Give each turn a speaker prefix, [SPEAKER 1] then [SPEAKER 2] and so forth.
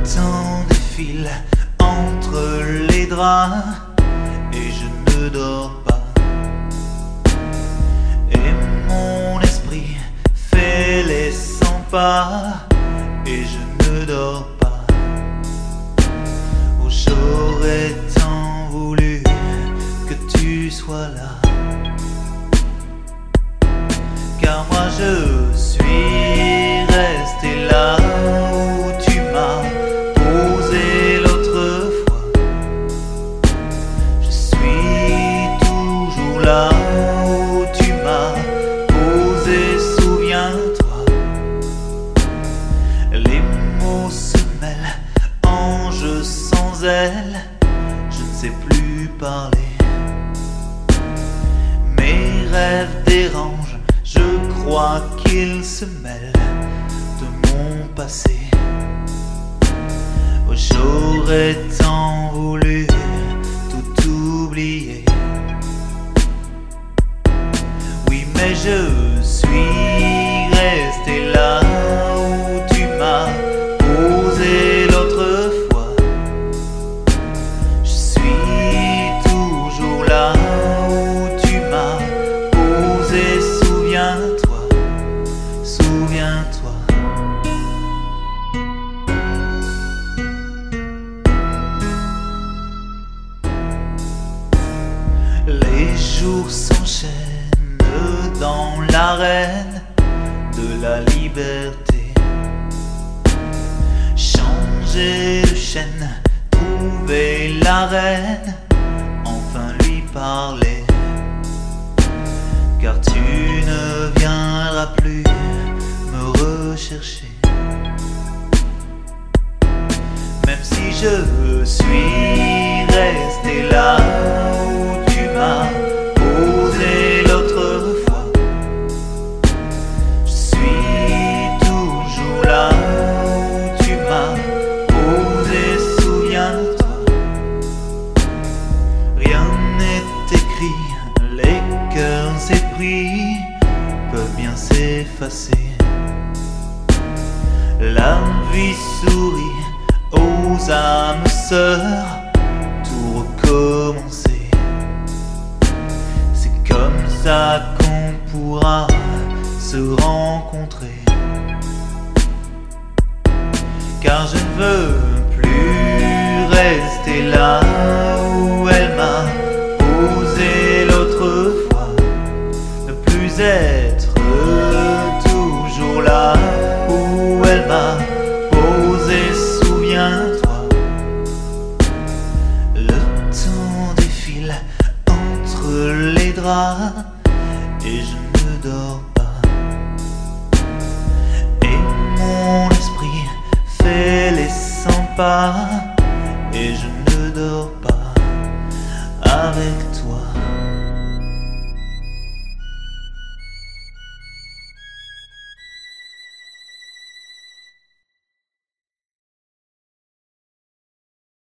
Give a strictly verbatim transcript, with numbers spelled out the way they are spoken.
[SPEAKER 1] temps défile entre les draps et je ne dors pas. Et mon esprit fait les cent pas et je ne dors pas. Oh, j'aurais tant voulu que tu sois là, car moi je suis resté là où tu m'as posé l'autre fois. Je suis toujours là où tu m'as posé, souviens-toi. Les mots se mêlent, ange sans aile, je ne sais plus parler. Mes rêves dérangent, je crois qu'ils se mêlent de mon passé. Oh, j'aurais tant voulu tout oublier. Oui, mais je suis resté là où tu m'as posé l'autre fois. Je suis toujours là où tu m'as posé, souviens-toi, souviens-toi. Les jours s'enchaînent dans l'arène de la liberté. Changer de chaîne, trouver la reine, enfin lui parler. Car tu ne viendras plus me rechercher. Même si je suis resté là où tu m'as posé l'autre fois, je suis toujours là où tu m'as posé, souviens-toi. Rien n'est écrit, les cœurs épris peuvent bien s'effacer. La vie sourit aux âmes sœurs, tout recommencer. C'est comme ça qu'on pourra se rencontrer. Car je ne veux plus rester là où elle m'a posé l'autre fois. Ne plus être toujours là où elle m'a posé, souviens-toi. Le temps défile entre les draps et je ne dors pas. Et mon esprit fait les cent pas